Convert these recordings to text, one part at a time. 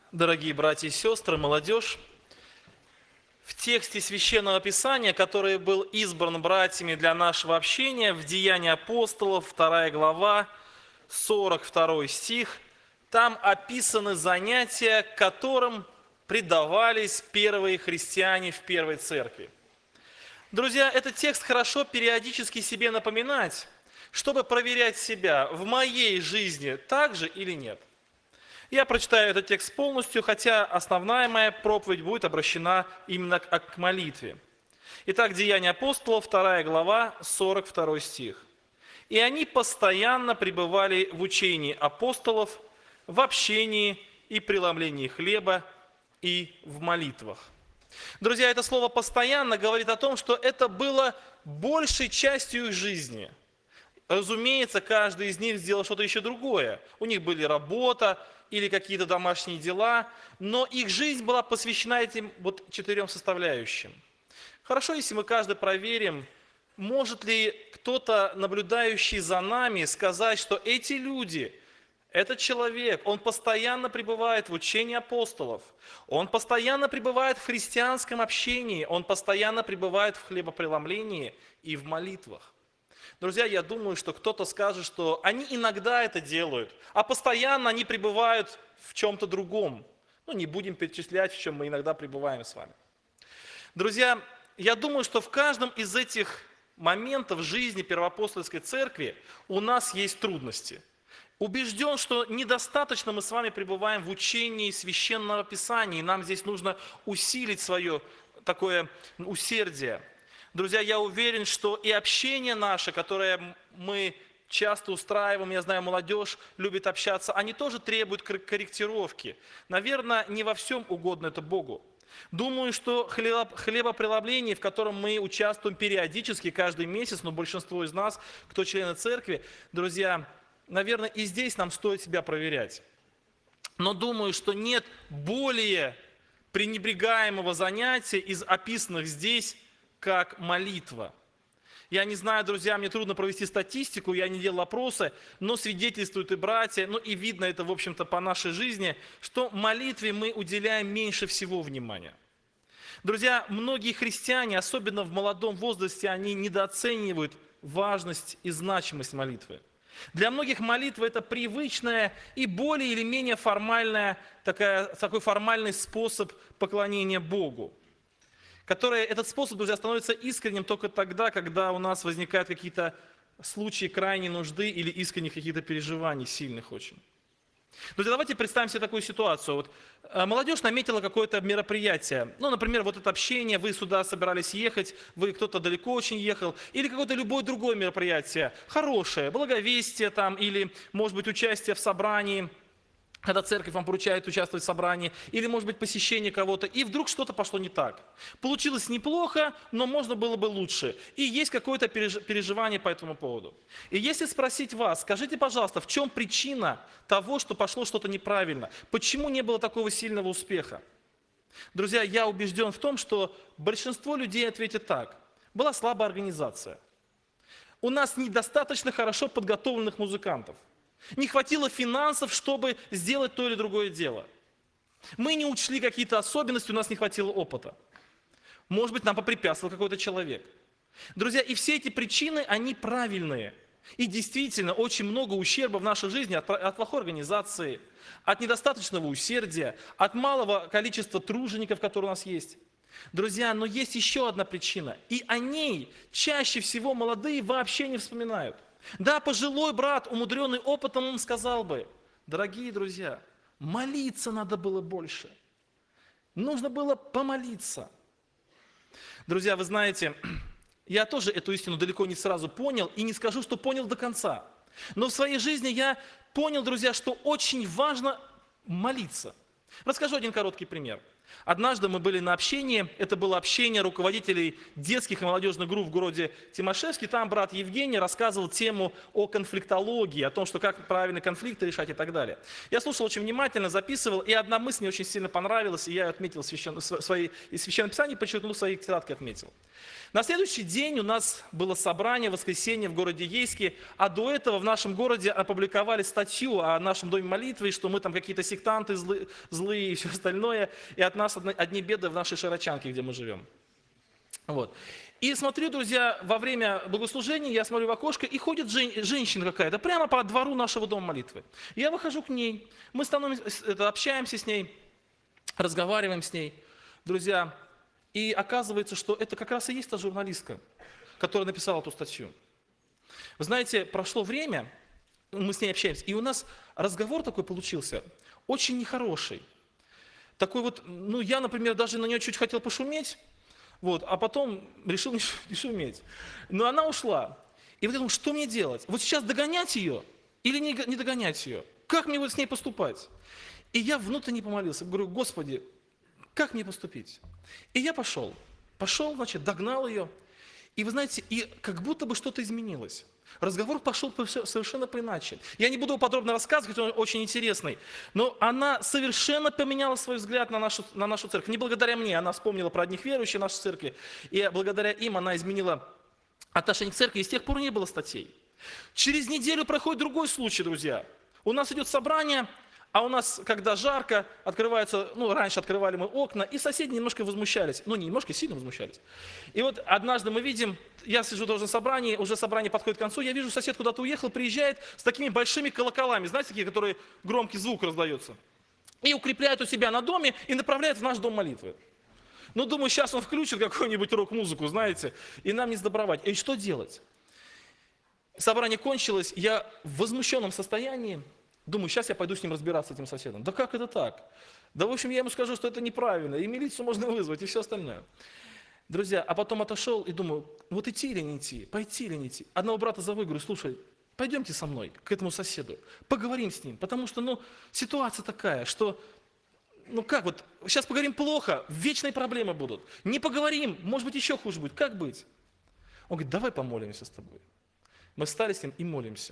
Дорогие братья и сестры, молодежь, в тексте Священного Писания, который был избран братьями для нашего общения, в Деянии апостолов, 2 глава, 42 стих, там описаны занятия, которым предавались первые христиане в первой церкви. Друзья, этот текст хорошо периодически себе напоминать, чтобы проверять себя, в моей жизни так же или нет. Я прочитаю этот текст полностью, хотя основная моя проповедь будет обращена именно к молитве. Итак, Деяния апостолов, 2 глава, 42 стих. «И они постоянно пребывали в учении апостолов, в общении и преломлении хлеба и в молитвах». Друзья, это слово «постоянно» говорит о том, что это было большей частью их жизни. Разумеется, каждый из них сделал что-то еще другое. У них были работа или какие-то домашние дела, но их жизнь была посвящена этим вот 4 составляющим. Хорошо, если мы каждый проверим, может ли кто-то, наблюдающий за нами, сказать, что эти люди, этот человек, он постоянно пребывает в учении апостолов, он постоянно пребывает в христианском общении, он постоянно пребывает в хлебопреломлении и в молитвах. Друзья, я думаю, что кто-то скажет, что они иногда это делают, а постоянно они пребывают в чем-то другом. Не будем перечислять, в чем мы иногда пребываем с вами. Друзья, я думаю, что в каждом из этих моментов жизни Первоапостольской церкви у нас есть трудности. Убежден, что недостаточно мы с вами пребываем в учении Священного Писания, и нам здесь нужно усилить свое такое усердие. Друзья, я уверен, что и общение наше, которое мы часто устраиваем, я знаю, молодежь любит общаться, они тоже требуют корректировки. Наверное, не во всем угодно это Богу. Думаю, что хлебопреломление, в котором мы участвуем периодически, каждый месяц, но большинство из нас, кто члены церкви, друзья, наверное, и здесь нам стоит себя проверять. Но думаю, что нет более пренебрегаемого занятия из описанных здесь, как молитва. Я не знаю, друзья, мне трудно провести статистику, я не делал опросы, но свидетельствуют и братья, и видно это, в общем-то, по нашей жизни, что молитве мы уделяем меньше всего внимания. Друзья, многие христиане, особенно в молодом возрасте, они недооценивают важность и значимость молитвы. Для многих молитва – это привычная и более или менее формальная, такой формальный способ поклонения Богу. Этот способ, друзья, становится искренним только тогда, когда у нас возникают какие-то случаи крайней нужды или искренних каких-то переживаний, сильных очень. Друзья, давайте представим себе такую ситуацию. Молодежь наметила какое-то мероприятие. Например, это общение, вы сюда собирались ехать, кто-то далеко очень ехал, или какое-то любое другое мероприятие, хорошее, благовестие там, или, может быть, участие в собрании, когда церковь вам поручает участвовать в собрании, или, может быть, посещение кого-то, и вдруг что-то пошло не так. Получилось неплохо, но можно было бы лучше. И есть какое-то переживание по этому поводу. И если спросить вас, скажите, пожалуйста, в чем причина того, что пошло что-то неправильно? Почему не было такого сильного успеха? Друзья, я убежден в том, что большинство людей ответит так. Была слабая организация. У нас недостаточно хорошо подготовленных музыкантов. Не хватило финансов, чтобы сделать то или другое дело. Мы не учли какие-то особенности, у нас не хватило опыта. Может быть, нам попрепятствовал какой-то человек. Друзья, и все эти причины, они правильные. И действительно, очень много ущерба в нашей жизни от плохой организации, от недостаточного усердия, от малого количества тружеников, которые у нас есть. Друзья, но есть еще одна причина. И о ней чаще всего молодые вообще не вспоминают. Да, пожилой брат, умудренный опытом, он сказал бы: дорогие друзья, молиться надо было больше. Нужно было помолиться. Друзья, вы знаете, я тоже эту истину далеко не сразу понял, и не скажу, что понял до конца. Но в своей жизни я понял, друзья, что очень важно молиться. Расскажу один короткий пример. Однажды мы были на общении, это было общение руководителей детских и молодежных групп в городе Тимашевске. Там брат Евгений рассказывал тему о конфликтологии, о том, что как правильно конфликты решать и так далее. Я слушал очень внимательно, записывал, и одна мысль мне очень сильно понравилась, и я ее отметил из Священного Писания, подчеркнул, в своей тетрадке отметил. На следующий день у нас было собрание, воскресенье в городе Ейске, а до этого в нашем городе опубликовали статью о нашем доме молитвы, что мы там какие-то сектанты злые и все остальное, и от нас одни беды в нашей Широчанке, где мы живем. Вот. И смотрю, друзья, во время богослужения я смотрю в окошко, и ходит женщина какая-то прямо по двору нашего дома молитвы. Я выхожу к ней, мы общаемся с ней, разговариваем с ней, друзья. И оказывается, что это как раз и есть та журналистка, которая написала эту статью. Вы знаете, прошло время, мы с ней общаемся, и у нас разговор такой получился, очень нехороший. Такой вот, я, например, даже на нее чуть хотел пошуметь, вот, а потом решил не шуметь. Но она ушла. И вот я думаю, что мне делать? Вот сейчас догонять ее или не догонять ее? Как мне вот с ней поступать? И я внутренне помолился, говорю, Господи, как мне поступить? И я пошел, значит, догнал ее. И вы знаете, и как будто бы что-то изменилось. Разговор пошел совершенно иначе. Я не буду его подробно рассказывать, он очень интересный. Но она совершенно поменяла свой взгляд на нашу церковь. Не благодаря мне, она вспомнила про одних верующих в нашей церкви. И благодаря им она изменила отношение к церкви. И с тех пор не было статей. Через неделю проходит другой случай, друзья. У нас идет собрание. А у нас, когда жарко, открываются, раньше открывали мы окна, и соседи немножко возмущались. Не немножко, сильно возмущались. И вот однажды мы видим, я сижу тоже на собрании, уже собрание подходит к концу, я вижу, сосед куда-то уехал, приезжает с такими большими колоколами, знаете, такие, которые громкий звук раздается. И укрепляет у себя на доме и направляет в наш дом молитвы. Думаю, сейчас он включит какую-нибудь рок-музыку, знаете, и нам не сдобровать. И что делать? Собрание кончилось, я в возмущенном состоянии. Думаю, сейчас я пойду с ним разбираться, с этим соседом. Да как это так? Да, в общем, я ему скажу, что это неправильно, и милицию можно вызвать, и все остальное. Друзья, а потом отошел и думаю, вот идти или не идти, пойти или не идти. Одного брата зову и говорю, слушай, пойдемте со мной к этому соседу, поговорим с ним, потому что, ситуация такая, что, сейчас поговорим плохо, вечные проблемы будут. Не поговорим, может быть, еще хуже будет, как быть? Он говорит, давай помолимся с тобой. Мы встали с ним и молимся.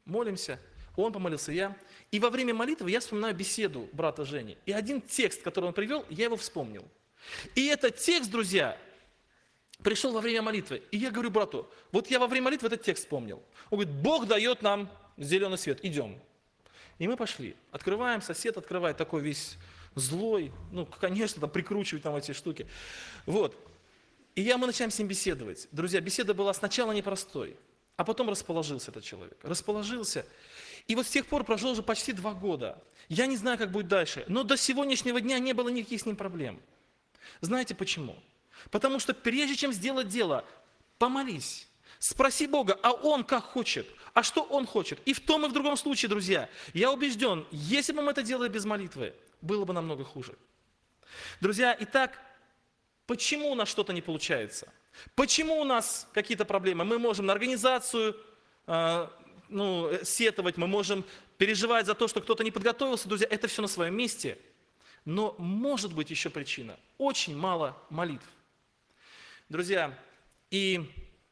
Он помолился, я. И во время молитвы я вспоминаю беседу брата Жени. И один текст, который он привел, я его вспомнил. И этот текст, друзья, пришел во время молитвы. И я говорю брату, вот я во время молитвы этот текст вспомнил. Он говорит, Бог дает нам зеленый свет, идем. И мы пошли. Открываем, сосед открывает, такой весь злой. Конечно, там прикручивать там эти штуки. Вот. И мы начинаем с ним беседовать. Друзья, беседа была сначала непростой, а потом расположился этот человек. Расположился. И вот с тех пор прошло уже почти 2 года. Я не знаю, как будет дальше, но до сегодняшнего дня не было никаких с ним проблем. Знаете почему? Потому что прежде чем сделать дело, помолись, спроси Бога, а Он как хочет, а что Он хочет. И в том и в другом случае, друзья, я убежден, если бы мы это делали без молитвы, было бы намного хуже. Друзья, итак, почему у нас что-то не получается? Почему у нас какие-то проблемы? Мы можем на организацию сетовать, мы можем переживать за то, что кто-то не подготовился, друзья, это все на своем месте. Но может быть еще причина. Очень мало молитв. Друзья, и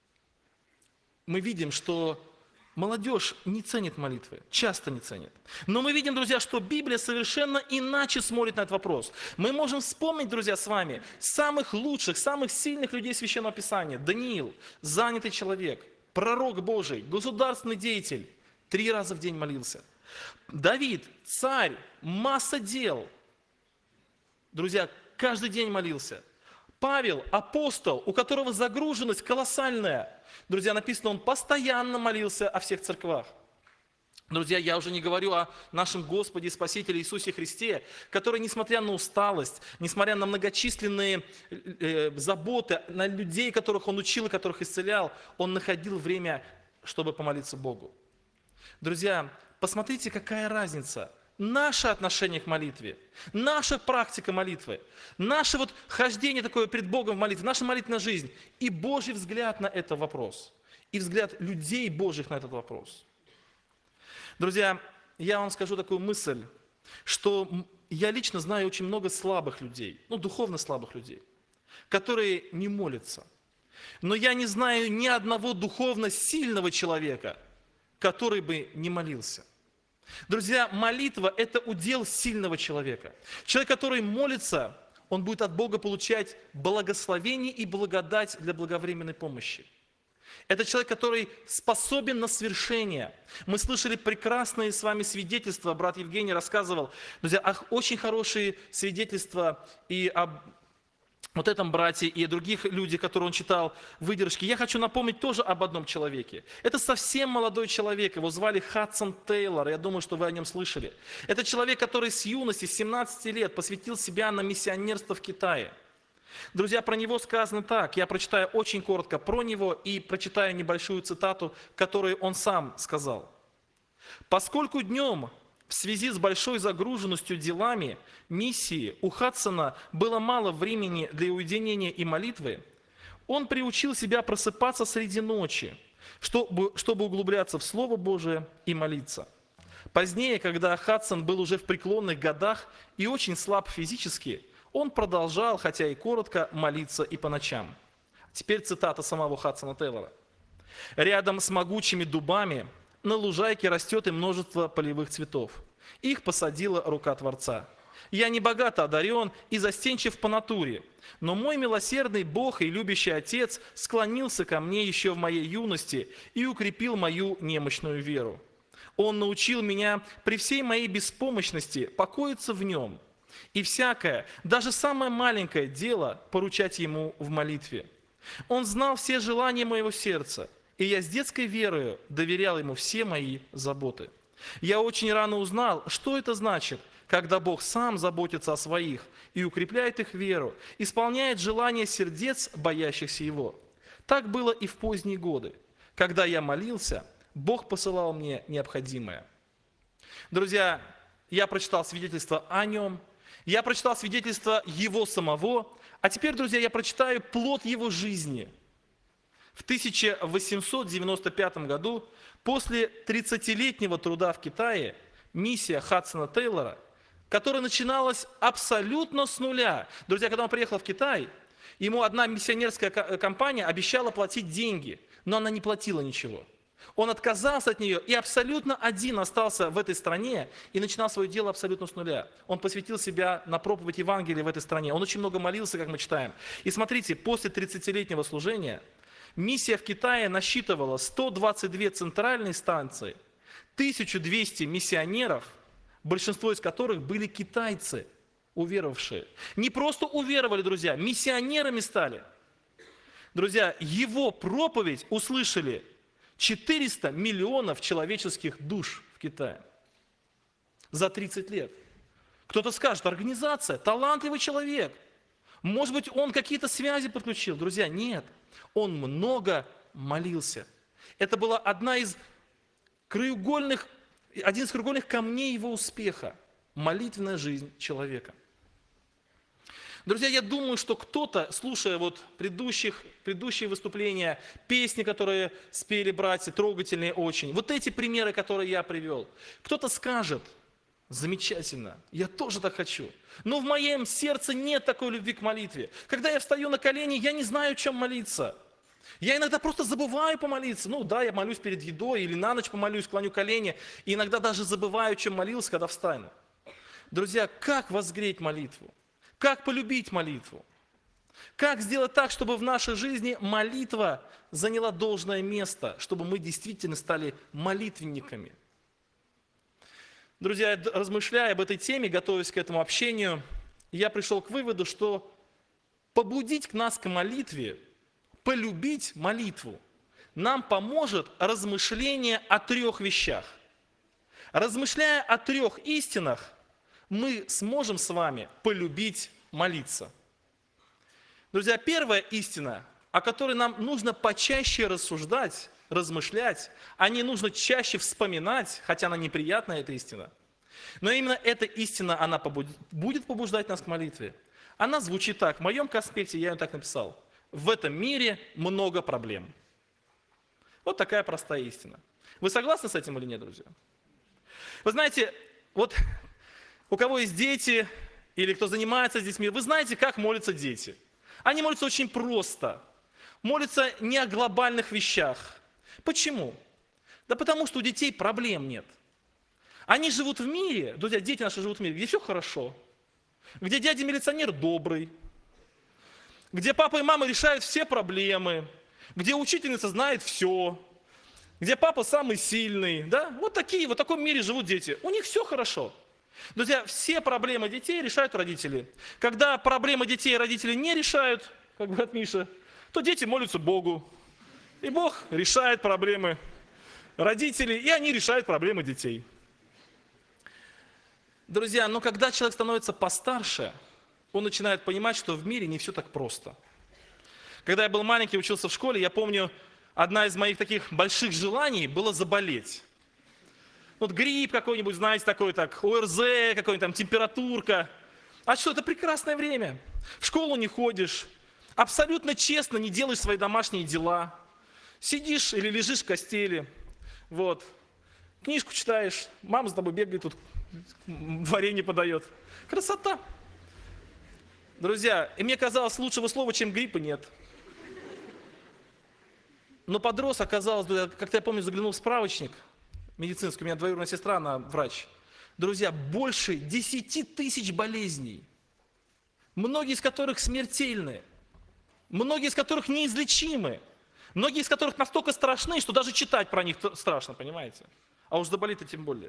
мы видим, что молодежь не ценит молитвы, часто не ценит. Но мы видим, друзья, что Библия совершенно иначе смотрит на этот вопрос. Мы можем вспомнить, друзья, с вами самых лучших, самых сильных людей Священного Писания. Даниил, занятый человек, пророк Божий, государственный деятель, 3 раза в день молился. Давид, царь, масса дел. Друзья, каждый день молился. Павел, апостол, у которого загруженность колоссальная. Друзья, написано, он постоянно молился о всех церквах. Друзья, я уже не говорю о нашем Господе и Спасителе Иисусе Христе, который, несмотря на усталость, несмотря на многочисленные заботы, на людей, которых Он учил и которых исцелял, Он находил время, чтобы помолиться Богу. Друзья, посмотрите, какая разница. Наше отношение к молитве, наша практика молитвы, наше хождение такое пред Богом в молитве, наша молитвенная жизнь и Божий взгляд на этот вопрос, и взгляд людей Божьих на этот вопрос. Друзья, я вам скажу такую мысль, что я лично знаю очень много слабых людей, духовно слабых людей, которые не молятся. Но я не знаю ни одного духовно сильного человека, который бы не молился. Друзья, молитва – это удел сильного человека. Человек, который молится, он будет от Бога получать благословение и благодать для благовременной помощи. Это человек, который способен на свершение. Мы слышали прекрасные с вами свидетельства. Брат Евгений рассказывал, друзья, очень хорошие свидетельства и об вот этом брате и других людях, которые он читал, выдержки. Я хочу напомнить тоже об одном человеке. Это совсем молодой человек, его звали Хадсон Тейлор, я думаю, что вы о нем слышали. Это человек, который с юности, с 17 лет посвятил себя на миссионерство в Китае. Друзья, про него сказано так, я прочитаю очень коротко про него и прочитаю небольшую цитату, которую он сам сказал. «Поскольку днем в связи с большой загруженностью делами миссии у Хадсона было мало времени для уединения и молитвы, он приучил себя просыпаться среди ночи, чтобы углубляться в Слово Божие и молиться. Позднее, когда Хадсон был уже в преклонных годах и очень слаб физически, он продолжал, хотя и коротко, молиться и по ночам». Теперь цитата самого Хадсона Тейлора. «Рядом с могучими дубами на лужайке растет и множество полевых цветов. Их посадила рука Творца. Я не богато одарен и застенчив по натуре, но мой милосердный Бог и любящий Отец склонился ко мне еще в моей юности и укрепил мою немощную веру. Он научил меня при всей моей беспомощности покоиться в Нем и всякое, даже самое маленькое дело поручать Ему в молитве. Он знал все желания моего сердца, и я с детской верою доверял Ему все мои заботы. Я очень рано узнал, что это значит, когда Бог сам заботится о своих и укрепляет их веру, исполняет желания сердец, боящихся Его. Так было и в поздние годы. Когда я молился, Бог посылал мне необходимое». Друзья, я прочитал свидетельство о нем, я прочитал свидетельство его самого, а теперь, друзья, я прочитаю плод его жизни. В 1895 году, после 30-летнего труда в Китае, миссия Хадсона Тейлора, которая начиналась абсолютно с нуля. Друзья, когда он приехал в Китай, ему одна миссионерская компания обещала платить деньги, но она не платила ничего. Он отказался от нее и абсолютно один остался в этой стране и начинал свое дело абсолютно с нуля. Он посвятил себя на проповедь Евангелия в этой стране. Он очень много молился, как мы читаем. И смотрите, после 30-летнего служения миссия в Китае насчитывала 122 центральные станции, 1200 миссионеров, большинство из которых были китайцы, уверовавшие. Не просто уверовали, друзья, миссионерами стали. Друзья, его проповедь услышали 400 миллионов человеческих душ в Китае за 30 лет. Кто-то скажет, организация, талантливый человек. Может быть, он какие-то связи подключил. Друзья, нет. Он много молился. Это была один из краеугольных камней его успеха – молитвенная жизнь человека. Друзья, я думаю, что кто-то, слушая предыдущие выступления, песни, которые спели братья, трогательные очень, вот эти примеры, которые я привел, кто-то скажет: замечательно, я тоже так хочу. Но в моем сердце нет такой любви к молитве. Когда я встаю на колени, я не знаю, о чем молиться. Я иногда просто забываю помолиться. Я молюсь перед едой или на ночь помолюсь, склоню колени. И иногда даже забываю, чем молился, когда встану. Друзья, как возгреть молитву? Как полюбить молитву? Как сделать так, чтобы в нашей жизни молитва заняла должное место, чтобы мы действительно стали молитвенниками? Друзья, размышляя об этой теме, готовясь к этому общению, я пришел к выводу, что побудить нас к молитве, полюбить молитву, нам поможет размышление о 3 вещах. Размышляя о 3 истинах, мы сможем с вами полюбить молиться. Друзья, первая истина, о которой нам нужно почаще рассуждать, размышлять, о ней нужно чаще вспоминать, хотя она неприятная, эта истина. Но именно эта истина, она будет побуждать нас к молитве. Она звучит так, в моем конспекте я ее так написал: в этом мире много проблем. Вот такая простая истина. Вы согласны с этим или нет, друзья? Вы знаете, У кого есть дети или кто занимается с детьми, вы знаете, как молятся дети. Они молятся очень просто. Молятся не о глобальных вещах. Почему? Да потому что у детей проблем нет. Они живут в мире, друзья, дети наши живут в мире, где все хорошо, где дядя-милиционер добрый, где папа и мама решают все проблемы, где учительница знает все, где папа самый сильный. Да? Вот в таком мире живут дети. У них все хорошо. Друзья, все проблемы детей решают родители. Когда проблемы детей родители не решают, как говорит Миша, то дети молятся Богу. И Бог решает проблемы родителей, и они решают проблемы детей. Друзья, но когда человек становится постарше, он начинает понимать, что в мире не все так просто. Когда я был маленький, учился в школе, я помню, одна из моих таких больших желаний было заболеть. Вот грипп какой-нибудь, знаете, такой, ОРЗ, какой-нибудь там температурка. А что, это прекрасное время. В школу не ходишь, абсолютно честно не делаешь свои домашние дела. Сидишь или лежишь в постели, вот. Книжку читаешь, мама за тобой бегает, тут варенье подает. Красота. Друзья, и мне казалось, лучшего слова, чем гриппа, нет. Но подрос, оказалось, как-то я помню, заглянул в справочник медицинский, у меня двоюродная сестра, она врач. Друзья, больше 10 тысяч болезней, многие из которых смертельны, многие из которых неизлечимы, многие из которых настолько страшны, что даже читать про них страшно, понимаете? А уж заболеть-то тем более.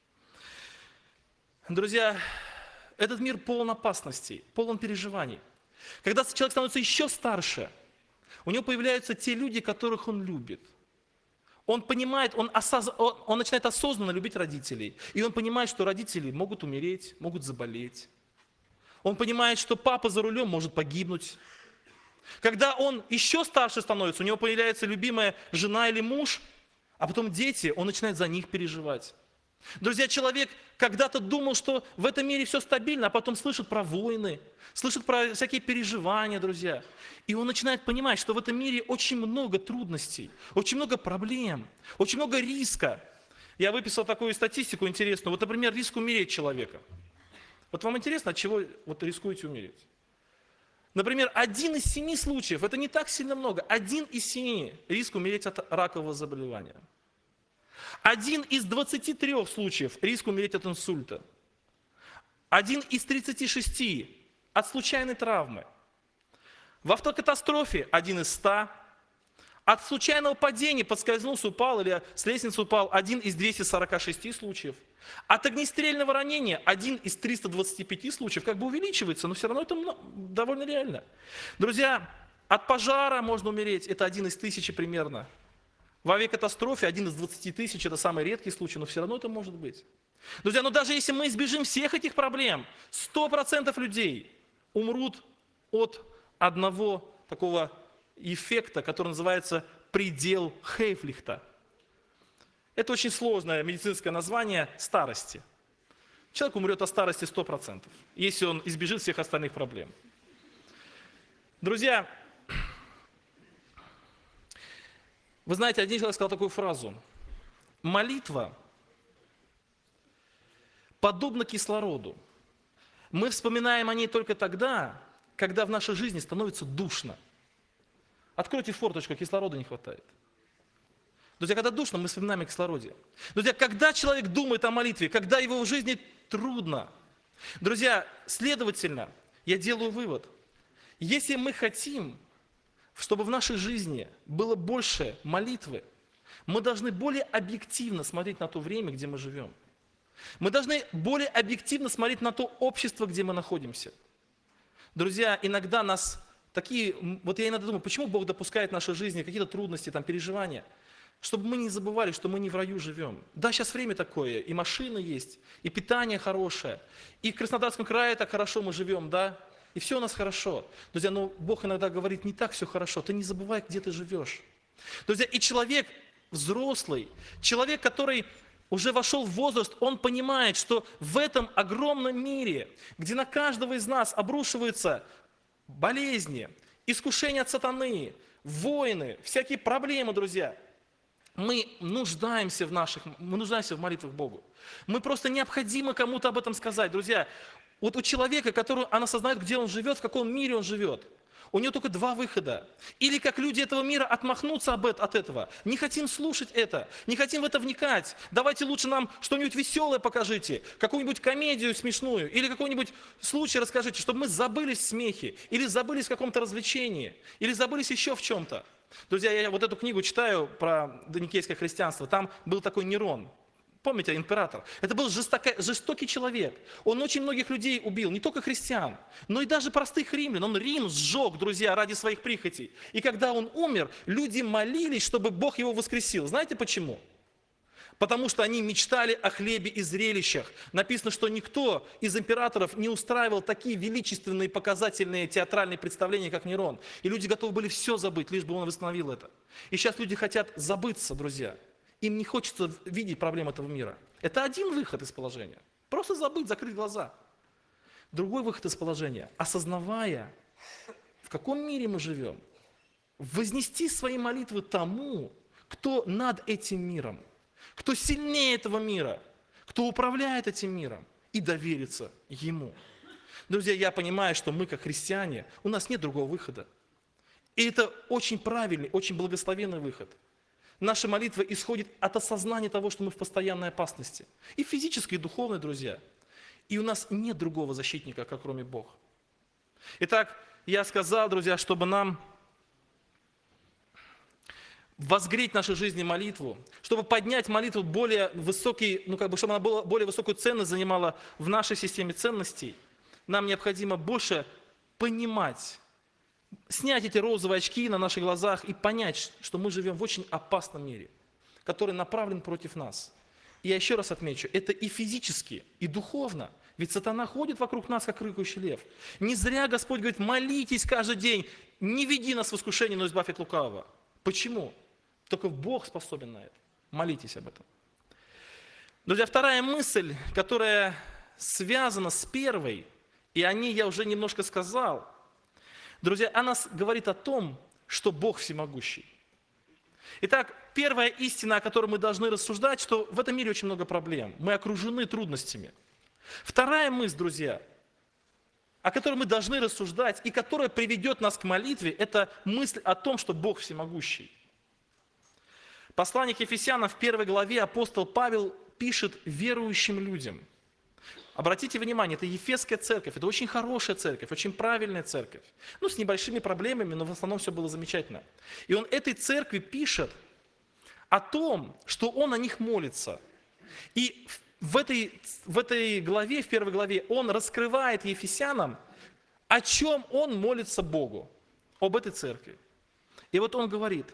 Друзья, этот мир полон опасностей, полон переживаний. Когда человек становится еще старше, у него появляются те люди, которых он любит. Он понимает, он начинает осознанно любить родителей. И он понимает, что родители могут умереть, могут заболеть. Он понимает, что папа за рулем может погибнуть. Когда он еще старше становится, у него появляется любимая жена или муж, а потом дети, он начинает за них переживать. Друзья, человек когда-то думал, что в этом мире все стабильно, а потом слышит про войны, слышит про всякие переживания, друзья. И он начинает понимать, что в этом мире очень много трудностей, очень много проблем, очень много риска. Я выписал такую статистику интересную. Вот, например, риск умереть человека. Вот вам интересно, от чего рискуете умереть? Например, 1 из 7 случаев, это не так сильно много, 1 из 7 риск умереть от ракового заболевания. 1 из 23 случаев риск умереть от инсульта. 1 из 36 от случайной травмы. В автокатастрофе 1 из 100. От случайного падения, подскользнулся, упал или с лестницы упал 1 из 246 случаев. От огнестрельного ранения 1 из 325 случаев. Как бы увеличивается, но все равно это довольно реально. Друзья, от пожара можно умереть, это 1 из 1000 примерно. В авиакатастрофе 1 из 20 тысяч, это самый редкий случай, но все равно это может быть. Друзья, но даже если мы избежим всех этих проблем, 100% людей умрут от одного такого эффекта, который называется предел Хейфлихта. Это очень сложное медицинское название старости. Человек умрет от старости 100%, если он избежит всех остальных проблем. Друзья, вы знаете, один человек сказал такую фразу. Молитва подобна кислороду. Мы вспоминаем о ней только тогда, когда в нашей жизни становится душно. Откройте форточку, кислорода не хватает. Друзья, когда душно, мы вспоминаем о кислороде. Друзья, когда человек думает о молитве, когда его в жизни трудно. Друзья, следовательно, я делаю вывод. Если мы хотим, чтобы в нашей жизни было больше молитвы, мы должны более объективно смотреть на то время, где мы живем. Мы должны более объективно смотреть на то общество, где мы находимся. Друзья, иногда нас вот я иногда думаю, почему Бог допускает в нашей жизни какие-то трудности, переживания, чтобы мы не забывали, что мы не в раю живем. Да, сейчас время такое, и машины есть, и питание хорошее, и в Краснодарском крае так хорошо мы живем, да, и все у нас хорошо. Друзья, но Бог иногда говорит, не так все хорошо, ты не забывай, где ты живешь. Друзья, и человек взрослый, человек, который уже вошел в возраст, он понимает, что в этом огромном мире, где на каждого из нас обрушиваются болезни, искушения от сатаны, войны, всякие проблемы, друзья, Мы нуждаемся в молитвах Богу. Мы просто необходимо кому-то об этом сказать. Друзья, вот у человека, который он осознает, где он живет, в каком мире он живет, у него только два выхода. Или как люди этого мира отмахнуться от этого. Не хотим слушать это, не хотим в это вникать. Давайте лучше нам что-нибудь веселое покажите, какую-нибудь комедию смешную, или какой-нибудь случай расскажите, чтобы мы забылись в смехе, или забылись в каком-то развлечении, или забылись еще в чем-то. Друзья, я вот эту книгу читаю про доникейское христианство. Там был такой Нерон. Помните, император? Это был жестокий человек. Он очень многих людей убил, не только христиан, но и даже простых римлян. Он Рим сжег, друзья, ради своих прихотей. И когда он умер, люди молились, чтобы Бог его воскресил. Знаете почему? Потому что они мечтали о хлебе и зрелищах. Написано, что никто из императоров не устраивал такие величественные, показательные театральные представления, как Нерон. И люди готовы были все забыть, лишь бы он восстановил это. И сейчас люди хотят забыться, друзья. Им не хочется видеть проблем этого мира. Это один выход из положения. Просто забыть, закрыть глаза. Другой выход из положения, осознавая, в каком мире мы живем, вознести свои молитвы тому, кто над этим миром, кто сильнее этого мира, кто управляет этим миром, и довериться ему. Друзья, я понимаю, что мы, как христиане, у нас нет другого выхода. И это очень правильный, очень благословенный выход. Наша молитва исходит от осознания того, что мы в постоянной опасности. И физической, и духовной, друзья. И у нас нет другого защитника, как кроме Бога. Итак, я сказал, друзья, чтобы нам возгреть в нашей жизни молитву, чтобы поднять молитву более высокий, чтобы она более высокую ценность занимала в нашей системе ценностей, нам необходимо больше понимать, снять эти розовые очки на наших глазах и понять, что мы живем в очень опасном мире, который направлен против нас. И я еще раз отмечу, это и физически, и духовно. Ведь сатана ходит вокруг нас, как рыкающий лев. Не зря Господь говорит, молитесь каждый день, не веди нас в искушение, но избавь от лукавого. Почему? Только Бог способен на это. Молитесь об этом. Друзья, вторая мысль, которая связана с первой, и о ней я уже немножко сказал. Друзья, она говорит о том, что Бог всемогущий. Итак, первая истина, о которой мы должны рассуждать, что в этом мире очень много проблем. Мы окружены трудностями. Вторая мысль, друзья, о которой мы должны рассуждать и которая приведет нас к молитве, это мысль о том, что Бог всемогущий. Послание к Ефесянам в 1 главе апостол Павел пишет верующим людям. Обратите внимание, это Ефесская церковь, это очень хорошая церковь, очень правильная церковь. С небольшими проблемами, но в основном все было замечательно. И он этой церкви пишет о том, что он о них молится. И в этой главе, в 1 главе, он раскрывает ефесянам, о чем он молится Богу, об этой церкви. И вот он говорит,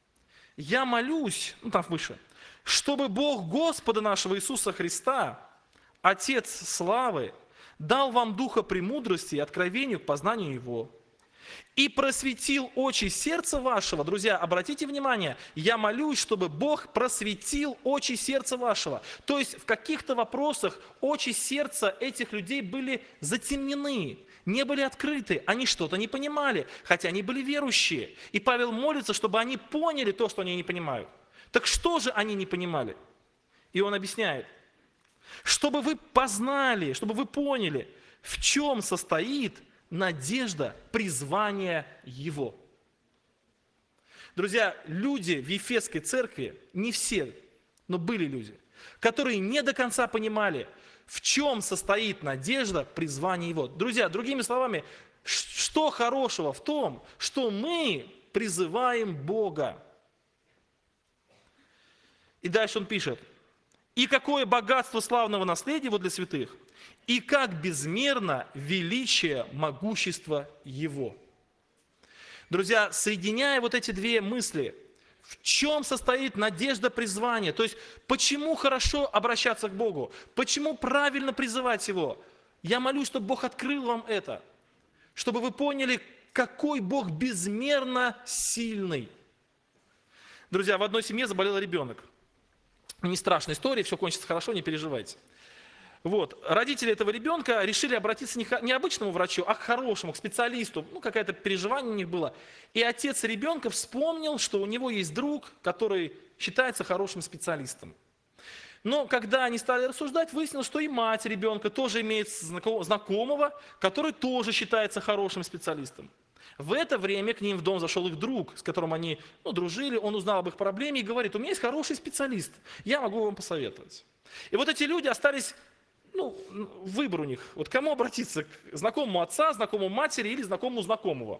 я молюсь, там выше, чтобы Бог Господа нашего Иисуса Христа, Отец славы, дал вам духа премудрости и откровению к познанию Его, и просветил очи сердца вашего. Друзья, обратите внимание, я молюсь, чтобы Бог просветил очи сердца вашего. То есть в каких-то вопросах очи сердца этих людей были затемнены, не были открыты, они что-то не понимали, хотя они были верующие. И Павел молится, чтобы они поняли то, что они не понимают. Так что же они не понимали? И он объясняет. Чтобы вы познали, чтобы вы поняли, в чем состоит надежда призвания Его. Друзья, люди в Ефесской церкви, не все, но были люди, которые не до конца понимали, в чем состоит надежда призвания Его. Друзья, другими словами, что хорошего в том, что мы призываем Бога? И дальше он пишет. И какое богатство славного наследия его для святых, и как безмерно величие могущества Его. Друзья, соединяя вот эти две мысли, в чем состоит надежда призвания, то есть почему хорошо обращаться к Богу, почему правильно призывать Его, я молюсь, чтобы Бог открыл вам это, чтобы вы поняли, какой Бог безмерно сильный. Друзья, в одной семье заболел ребенок. Не страшная история, все кончится хорошо, не переживайте. Вот. Родители этого ребенка решили обратиться не к обычному врачу, а к хорошему, к специалисту. Ну, какое-то переживание у них было. И отец ребенка вспомнил, что у него есть друг, который считается хорошим специалистом. Но когда они стали рассуждать, выяснилось, что и мать ребенка тоже имеет знакомого, который тоже считается хорошим специалистом. В это время к ним в дом зашел их друг, с которым они дружили, он узнал об их проблеме и говорит: у меня есть хороший специалист, я могу вам посоветовать. И вот эти люди остались, выбор у них, вот кому обратиться, к знакомому отца, знакомому матери или знакомому знакомого.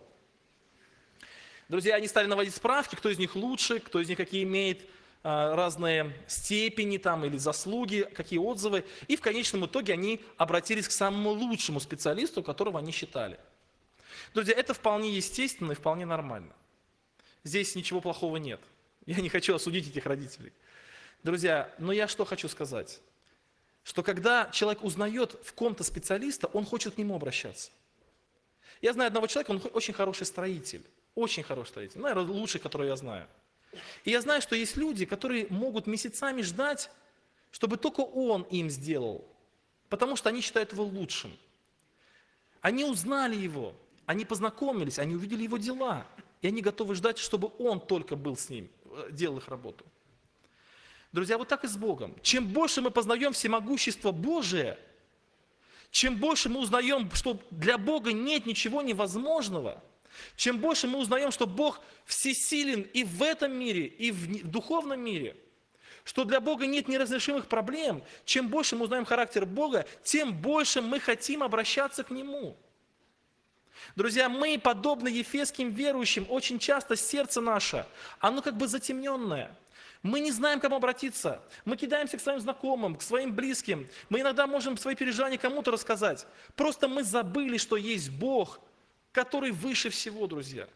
Друзья, они стали наводить справки, кто из них лучше, кто из них какие имеет разные степени там, или заслуги, какие отзывы. И в конечном итоге они обратились к самому лучшему специалисту, которого они считали. Друзья, это вполне естественно и вполне нормально. Здесь ничего плохого нет. Я не хочу осудить этих родителей. Друзья, но я что хочу сказать? Что когда человек узнает в ком-то специалиста, он хочет к нему обращаться. Я знаю одного человека, он очень хороший строитель. Очень хороший строитель. Наверное, лучший, которого я знаю. И я знаю, что есть люди, которые могут месяцами ждать, чтобы только он им сделал. Потому что они считают его лучшим. Они узнали его, они познакомились, они увидели его дела. И они готовы ждать, чтобы он только был с ним, делал их работу. Друзья, вот так и с Богом. Чем больше мы познаем всемогущество Божие, чем больше мы узнаем, что для Бога нет ничего невозможного, чем больше мы узнаем, что Бог всесилен и в этом мире, и в духовном мире, что для Бога нет неразрешимых проблем, чем больше мы узнаем характер Бога, тем больше мы хотим обращаться к Нему. Друзья, мы, подобно ефесским верующим, очень часто сердце наше, оно как бы затемненное. Мы не знаем, к кому обратиться. Мы кидаемся к своим знакомым, к своим близким. Мы иногда можем свои переживания кому-то рассказать. Просто мы забыли, что есть Бог, который выше всего, друзья.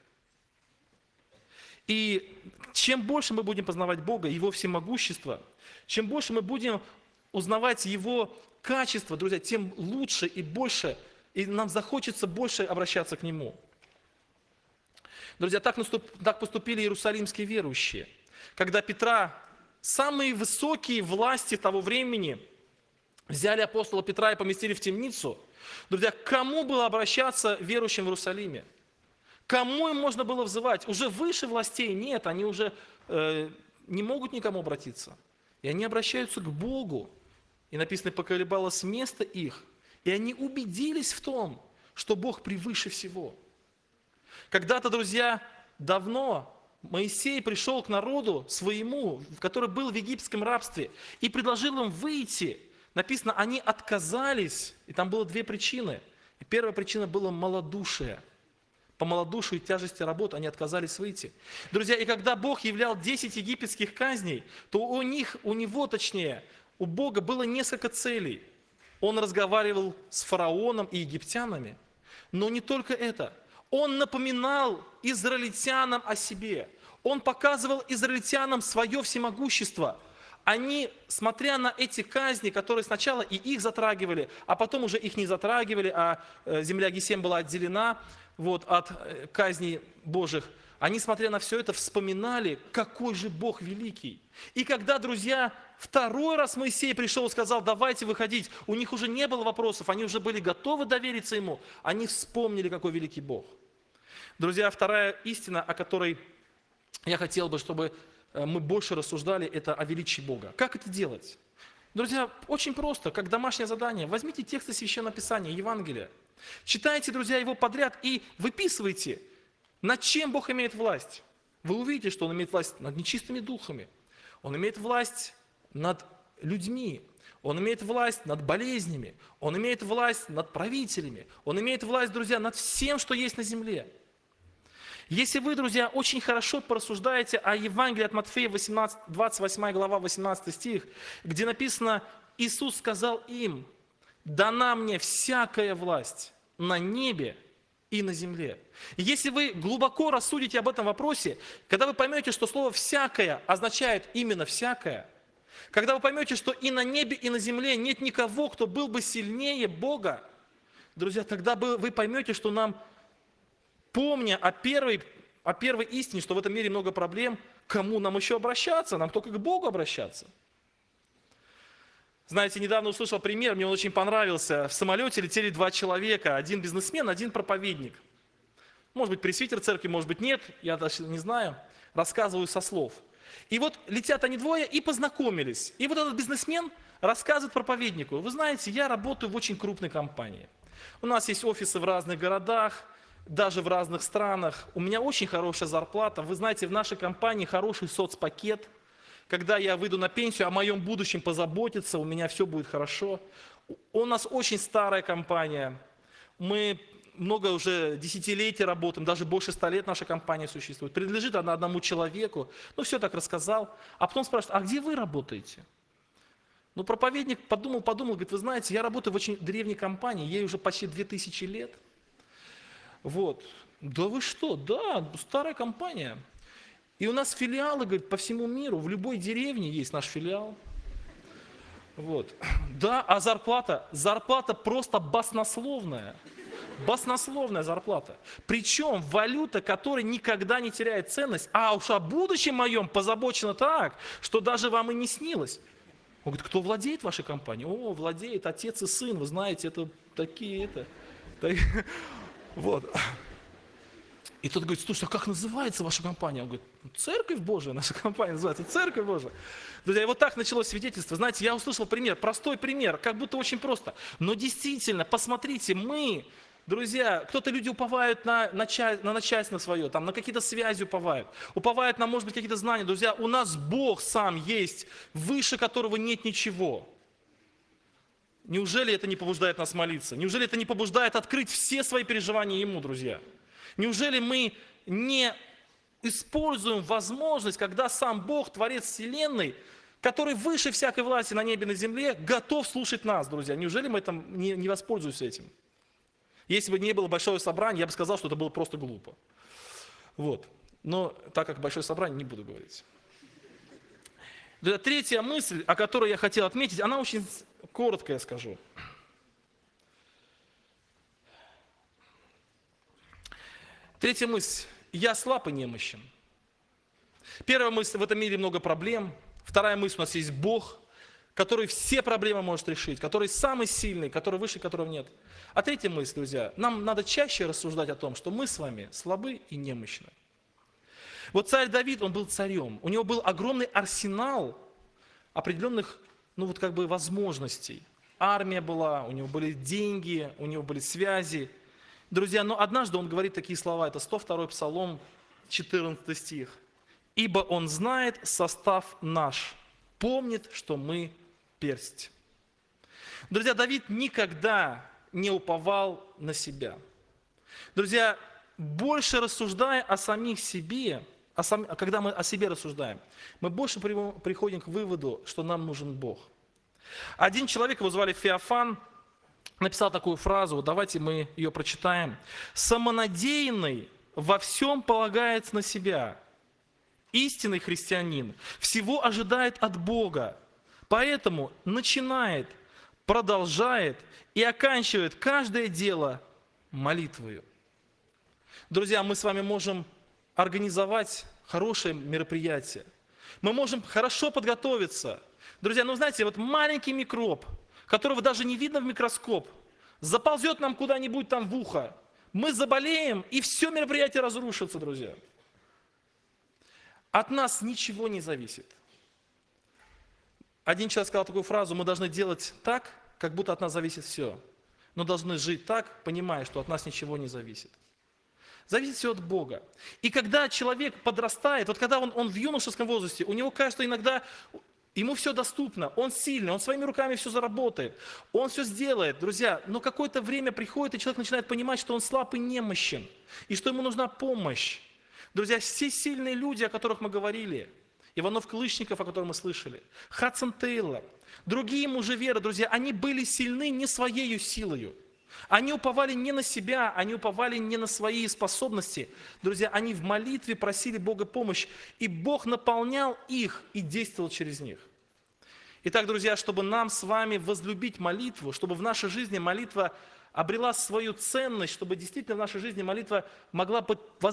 И чем больше мы будем познавать Бога, Его всемогущество, чем больше мы будем узнавать Его качество, друзья, тем лучше и больше, и нам захочется больше обращаться к Нему. Друзья, так поступили иерусалимские верующие. Когда Петра, самые высокие власти того времени, взяли апостола Петра и поместили в темницу, друзья, к кому было обращаться верующим в Иерусалиме? Кому им можно было взывать? Уже выше властей нет, они уже не могут никому обратиться. И они обращаются к Богу. И написано: поколебалось место их. И они убедились в том, что Бог превыше всего. Когда-то, друзья, давно Моисей пришел к народу своему, который был в египетском рабстве, и предложил им выйти. Написано, они отказались, и там было две причины. И первая причина была малодушие. По малодушию и тяжести работы они отказались выйти. Друзья, и когда Бог являл 10 египетских казней, то у Бога было несколько целей. Он разговаривал с фараоном и египтянами. Но не только это. Он напоминал израильтянам о себе. Он показывал израильтянам свое всемогущество. Они, смотря на эти казни, которые сначала и их затрагивали, а потом уже их не затрагивали, а земля Гесем была отделена от казней Божьих, они, смотря на все это, вспоминали, какой же Бог великий. И когда, друзья, второй раз Моисей пришел и сказал: давайте выходить, у них уже не было вопросов, они уже были готовы довериться Ему, они вспомнили, какой великий Бог. Друзья, вторая истина, о которой я хотел бы, чтобы мы больше рассуждали, это о величии Бога. Как это делать? Друзья, очень просто, как домашнее задание. Возьмите тексты Священного Писания, Евангелия. Читайте, друзья, его подряд и выписывайте, над чем Бог имеет власть. Вы увидите, что Он имеет власть над нечистыми духами. Он имеет власть над людьми. Он имеет власть над болезнями. Он имеет власть над правителями. Он имеет власть, друзья, над всем, что есть на земле. Если вы, друзья, очень хорошо порассуждаете о Евангелии от Матфея, 28 глава, 18 стих, где написано: Иисус сказал им: дана мне всякая власть на небе и на земле. И если вы глубоко рассудите об этом вопросе, когда вы поймете, что слово «всякое» означает именно «всякое», когда вы поймете, что и на небе, и на земле нет никого, кто был бы сильнее Бога, друзья, тогда вы поймете, что нам, помня о первой истине, что в этом мире много проблем, к кому нам еще обращаться? Нам только к Богу обращаться. Знаете, недавно услышал пример, мне он очень понравился. В самолете летели два человека, один бизнесмен, один проповедник. Может быть, пресвитер церкви, может быть, нет, я даже не знаю. Рассказываю со слов. И вот летят они двое и познакомились. И вот этот бизнесмен рассказывает проповеднику: вы знаете, я работаю в очень крупной компании. У нас есть офисы в разных городах, даже в разных странах. У меня очень хорошая зарплата. Вы знаете, в нашей компании хороший соцпакет. Когда я выйду на пенсию, о моем будущем позаботиться, у меня все будет хорошо. У нас очень старая компания. Мы много уже десятилетий работаем, даже больше 100 лет наша компания существует. Принадлежит она одному человеку. Ну, все так рассказал. А потом спрашивает: а где вы работаете? Ну, проповедник подумал, говорит: вы знаете, я работаю в очень древней компании, ей уже почти 2000 лет. Вот. Да вы что? Да, старая компания. И у нас филиалы, говорит, по всему миру, в любой деревне есть наш филиал. Вот. Да, а зарплата? Зарплата просто баснословная. Баснословная зарплата. Причем валюта, которая никогда не теряет ценность, а уж о будущем моем позабочено так, что даже вам и не снилось. Он говорит: кто владеет вашей компанией? О, владеет отец и сын, вы знаете, это такие, Вот. И тот говорит: слушай, а как называется ваша компания? Он говорит: Церковь Божия, наша компания называется Церковь Божия. Друзья, и вот так началось свидетельство. Знаете, я услышал пример, простой пример, как будто очень просто. Но действительно, посмотрите, мы, друзья, люди уповают на начальство свое, на какие-то связи уповают на, может быть, какие-то знания. Друзья, у нас Бог сам есть, выше которого нет ничего. Неужели это не побуждает нас молиться? Неужели это не побуждает открыть все свои переживания Ему, друзья? Неужели мы не используем возможность, когда сам Бог, Творец Вселенной, который выше всякой власти на небе и на земле, готов слушать нас, друзья? Неужели мы не воспользуемся этим? Если бы не было большое собрание, я бы сказал, что это было просто глупо. Вот. Но так как большое собрание, не буду говорить. Третья мысль, о которой я хотел отметить, она очень короткая, я скажу. Третья мысль. Я слаб и немощен. Первая мысль. В этом мире много проблем. Вторая мысль. У нас есть Бог, который все проблемы может решить, который самый сильный, который выше которого нет. А третья мысль, друзья. Нам надо чаще рассуждать о том, что мы с вами слабы и немощны. Вот царь Давид, он был царем. У него был огромный арсенал определенных, возможностей. Армия была, у него были деньги, у него были связи. Друзья, но однажды он говорит такие слова, это 102-й Псалом, 14 стих. «Ибо он знает состав наш, помнит, что мы персть». Друзья, Давид никогда не уповал на себя. Друзья, больше рассуждая о самих себе, когда мы о себе рассуждаем, мы больше приходим к выводу, что нам нужен Бог. Один человек, его звали Феофан, написал такую фразу, давайте мы ее прочитаем. «Самонадеянный во всем полагается на себя. Истинный христианин всего ожидает от Бога, поэтому начинает, продолжает и оканчивает каждое дело молитвою». Друзья, мы с вами можем организовать хорошее мероприятие. Мы можем хорошо подготовиться. Друзья, знаете, маленький микроб, которого даже не видно в микроскоп, заползет нам куда-нибудь там в ухо. Мы заболеем, и все мероприятие разрушится, друзья. От нас ничего не зависит. Один человек сказал такую фразу: мы должны делать так, как будто от нас зависит все. Но должны жить так, понимая, что от нас ничего не зависит. Зависит все от Бога. И когда человек подрастает, когда он в юношеском возрасте, у него кажется иногда, ему все доступно, он сильный, он своими руками все заработает, он все сделает, друзья. Но какое-то время приходит, и человек начинает понимать, что он слаб и немощен, и что ему нужна помощь. Друзья, все сильные люди, о которых мы говорили, Иванов Клышников, о котором мы слышали, Хадсон Тейлор, другие мужи веры, друзья, они были сильны не своей силою. Они уповали не на себя, они уповали не на свои способности. Друзья, они в молитве просили Бога помощь, и Бог наполнял их и действовал через них. Итак, друзья, чтобы нам с вами возлюбить молитву, чтобы в нашей жизни молитва обрела свою ценность, чтобы действительно в нашей жизни молитва могла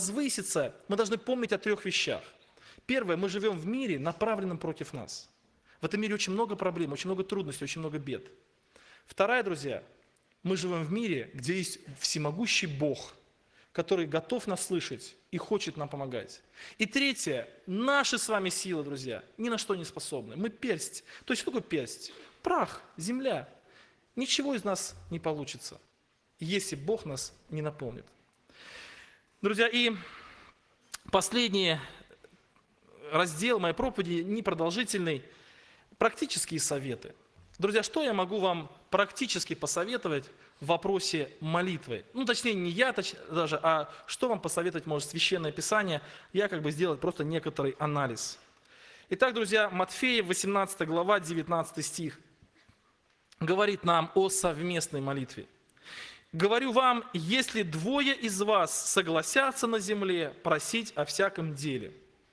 возвыситься, мы должны помнить о 3 вещах. Первое, мы живем в мире, направленном против нас. В этом мире очень много проблем, очень много трудностей, очень много бед. Вторая, друзья, мы живем в мире, где есть всемогущий Бог, который готов нас слышать и хочет нам помогать. И третье, наши с вами силы, друзья, ни на что не способны. Мы персть. То есть что такое персть? Прах, земля. Ничего из нас не получится, если Бог нас не наполнит. Друзья, и последний раздел моей проповеди, непродолжительный, практические советы. Друзья, что я могу вам практически посоветовать в вопросе молитвы? Ну, точнее, не я даже, а что вам посоветовать может Священное Писание? Я сделать просто некоторый анализ. Итак, друзья, Матфея, 18 глава, 19 стих, говорит нам о совместной молитве. «Говорю вам, если двое из вас согласятся на земле просить о всяком деле,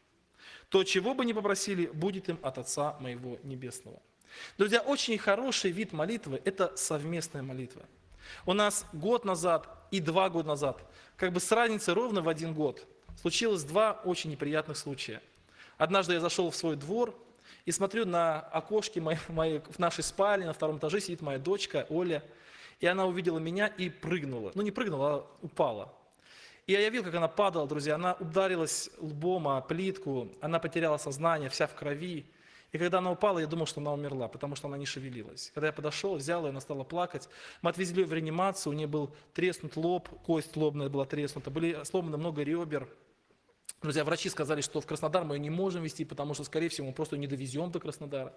то чего бы ни попросили, будет им от Отца моего Небесного». Друзья, очень хороший вид молитвы – это совместная молитва. У нас год назад и 2 года назад, с разницей ровно в 1 год, случилось 2 очень неприятных случая. Однажды я зашел в свой двор и смотрю на окошке в нашей спальне, на 2-м этаже сидит моя дочка Оля, и она увидела меня и прыгнула. Ну, не прыгнула, а упала. И я видел, как она падала, друзья, она ударилась лбом о плитку, она потеряла сознание, вся в крови. И когда она упала, я думал, что она умерла, потому что она не шевелилась. Когда я подошел, взял ее, она стала плакать. Мы отвезли ее в реанимацию, у нее был треснут лоб, кость лобная была треснута, были сломаны много ребер. Друзья, врачи сказали, что в Краснодар мы ее не можем везти, потому что, скорее всего, мы просто ее не довезем до Краснодара.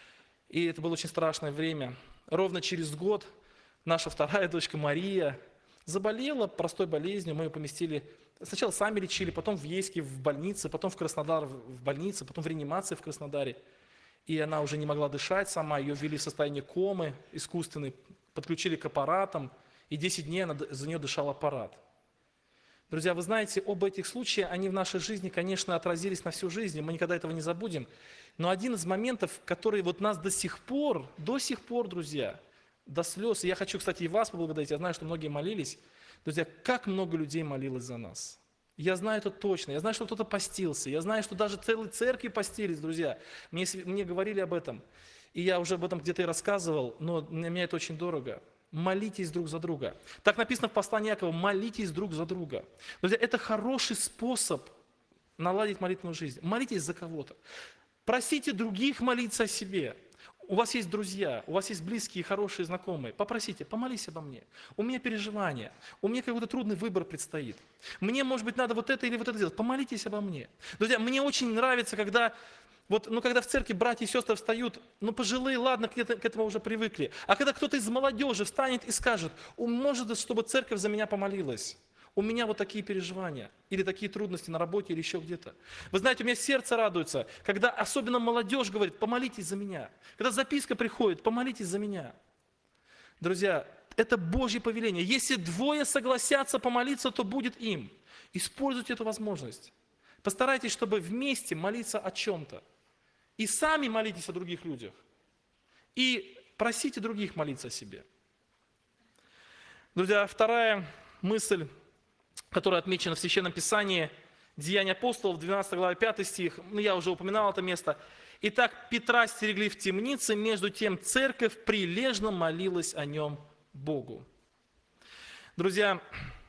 И это было очень страшное время. Ровно через год наша 2-я дочка Мария заболела простой болезнью, мы ее поместили, сначала сами лечили, потом в Ейске в больнице, потом в Краснодар в больнице, потом в реанимации в Краснодаре. И она уже не могла дышать сама, ее ввели в состояние комы искусственной, подключили к аппаратам, и 10 дней за нее дышал аппарат. Друзья, вы знаете, об этих случаях, они в нашей жизни, конечно, отразились на всю жизнь, и мы никогда этого не забудем. Но один из моментов, который нас до сих пор, друзья, до слез, и я хочу, кстати, и вас поблагодарить, я знаю, что многие молились. Друзья, как много людей молилось за нас. Я знаю это точно, я знаю, что кто-то постился, я знаю, что даже целые церкви постились, друзья. Мне говорили об этом, и я уже об этом где-то и рассказывал, но для меня это очень дорого. Молитесь друг за друга. Так написано в послании Иакова, молитесь друг за друга. Друзья, это хороший способ наладить молитвенную жизнь. Молитесь за кого-то. Просите других молиться о себе. У вас есть друзья, у вас есть близкие, хорошие, знакомые. Попросите, помолись обо мне. У меня переживания, у меня какой-то трудный выбор предстоит. Мне, может быть, надо вот это или вот это делать. Помолитесь обо мне. Друзья, мне очень нравится, когда в церкви братья и сестры встают, пожилые, ладно, к этому уже привыкли. А когда кто-то из молодежи встанет и скажет, может, чтобы церковь за меня помолилась. У меня вот такие переживания, или такие трудности на работе, или еще где-то. Вы знаете, у меня сердце радуется, когда особенно молодежь говорит, помолитесь за меня. Когда записка приходит, помолитесь за меня. Друзья, это Божье повеление. Если 2 согласятся помолиться, то будет им. Используйте эту возможность. Постарайтесь, чтобы вместе молиться о чем-то. И сами молитесь о других людях. И просите других молиться о себе. Друзья, 2-я мысль, которая отмечена в Священном Писании, Деяния апостолов, 12 глава, 5 стих, я уже упоминал это место. «Итак, Петра стерегли в темнице, между тем церковь прилежно молилась о нем Богу». Друзья,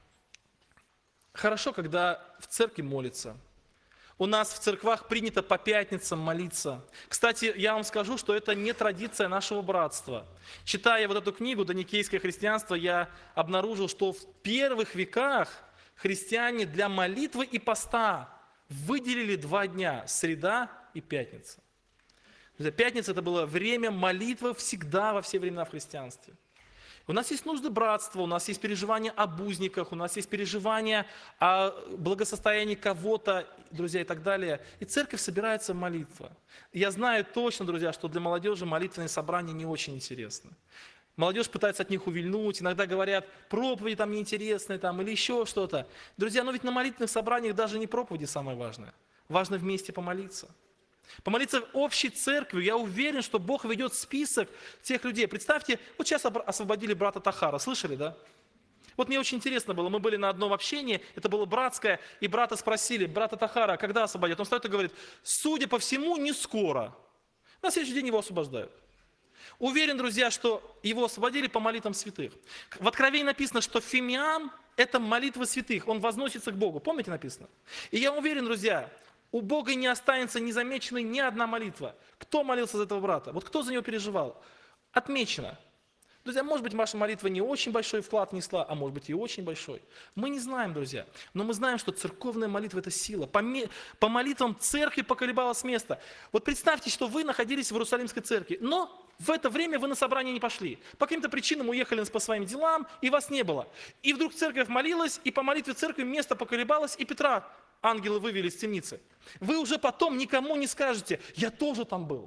хорошо, когда в церкви молятся. У нас в церквах принято по пятницам молиться. Кстати, я вам скажу, что это не традиция нашего братства. Читая эту книгу «Доникейское христианство», я обнаружил, что в первых веках христиане для молитвы и поста выделили 2 дня – среда и пятница. Пятница – это было время молитвы всегда, во все времена в христианстве. У нас есть нужды братства, у нас есть переживания об узниках, у нас есть переживания о благосостоянии кого-то, друзья, и так далее. И церковь собирается в молитву. Я знаю точно, друзья, что для молодежи молитвенные собрания не очень интересны. Молодежь пытается от них увильнуть, иногда говорят, проповеди там неинтересные или еще что-то. Друзья, но ведь на молитвенных собраниях даже не проповеди самое важное. Важно вместе помолиться. Помолиться общей церковью. Я уверен, что Бог ведет список тех людей. Представьте, сейчас освободили брата Тахара. Слышали, да? Мне очень интересно было. Мы были на одном общении, это было братское, и брата спросили, брата Тахара, когда освободят? Он встает и говорит, судя по всему, не скоро. На следующий день его освобождают. Уверен, друзья, что его освободили по молитвам святых. В Откровении написано, что Фимиам – это молитва святых, он возносится к Богу. Помните написано? И я уверен, друзья, у Бога не останется незамеченной ни одна молитва. Кто молился за этого брата? Вот кто за него переживал? Отмечено. Друзья, может быть, ваша молитва не очень большой вклад внесла, а может быть и очень большой. Мы не знаем, друзья, но мы знаем, что церковная молитва – это сила. По молитвам церкви поколебалось место. Вот представьте, что вы находились в Иерусалимской церкви, но в это время вы на собрание не пошли. По каким-то причинам уехали по своим делам, и вас не было. И вдруг церковь молилась, и по молитве церкви место поколебалось, и Петра ангелы вывели из темницы. Вы уже потом никому не скажете: я тоже там был.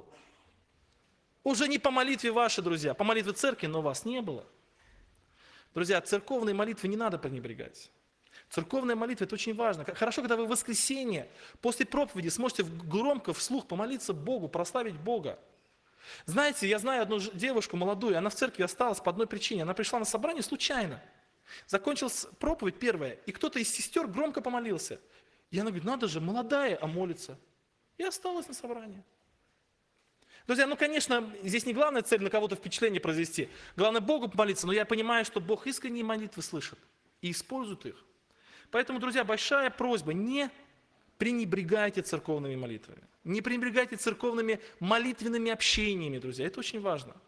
Уже не по молитве вашей, друзья, по молитве церкви, но вас не было. Друзья, церковной молитвы не надо пренебрегать. Церковная молитва – это очень важно. Хорошо, когда вы в воскресенье после проповеди сможете громко, вслух помолиться Богу, прославить Бога. Знаете, я знаю одну девушку молодую, она в церкви осталась по одной причине. Она пришла на собрание случайно. Закончилась проповедь первая, и кто-то из сестер громко помолился. И она говорит: надо же, молодая, а молится. И осталась на собрании. Друзья, конечно, здесь не главная цель на кого-то впечатление произвести. Главное Богу помолиться, но я понимаю, что Бог искренние молитвы слышит и использует их. Поэтому, друзья, большая просьба: не пренебрегайте церковными молитвами. Не пренебрегайте церковными молитвенными общениями, друзья. Это очень важно.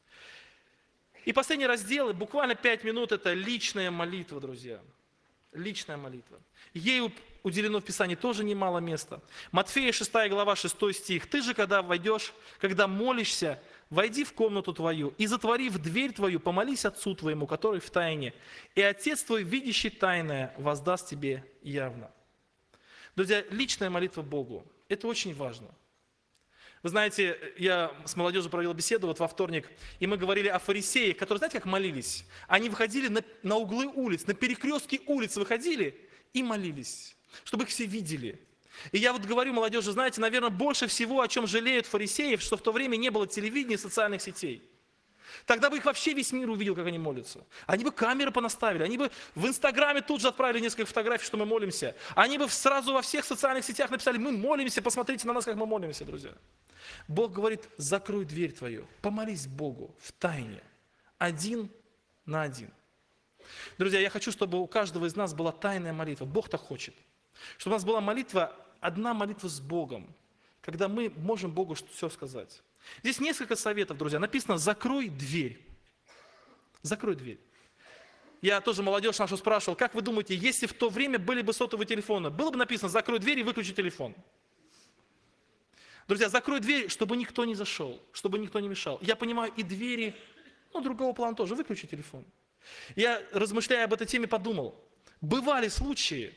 И последний раздел, буквально 5 минут, это личная молитва, друзья. Личная молитва. Ей уделено в Писании тоже немало места. Матфея 6 глава, 6 стих. «Ты же, когда войдешь, когда молишься, войди в комнату твою и, затворив дверь твою, помолись Отцу твоему, который в тайне, и Отец твой, видящий тайное, воздаст тебе явно». Друзья, личная молитва Богу – это очень важно. Вы знаете, я с молодежью провел беседу во вторник, и мы говорили о фарисеях, которые, знаете, как молились? Они выходили на углы улиц, на перекрестки улиц выходили и молились, чтобы их все видели. И я говорю молодежи: знаете, наверное, больше всего, о чем жалеют фарисеев, что в то время не было телевидения и социальных сетей. Тогда бы их вообще весь мир увидел, как они молятся. Они бы камеры понаставили, они бы в Инстаграме тут же отправили несколько фотографий, что мы молимся. Они бы сразу во всех социальных сетях написали: мы молимся, посмотрите на нас, как мы молимся, друзья. Бог говорит: закрой дверь твою, помолись Богу в тайне, один на один. Друзья, я хочу, чтобы у каждого из нас была тайная молитва. Бог так хочет. Чтобы у нас была молитва, одна молитва с Богом, когда мы можем Богу все сказать. Здесь несколько советов, друзья. Написано: закрой дверь. Закрой дверь. Я тоже молодежь нашу спрашивал: как вы думаете, если в то время были бы сотовые телефоны, было бы написано: закрой дверь и выключи телефон? Друзья, закрой дверь, чтобы никто не зашел, чтобы никто не мешал. Я понимаю, и двери, другого плана тоже, выключи телефон. Я, размышляя об этой теме, подумал: бывали случаи,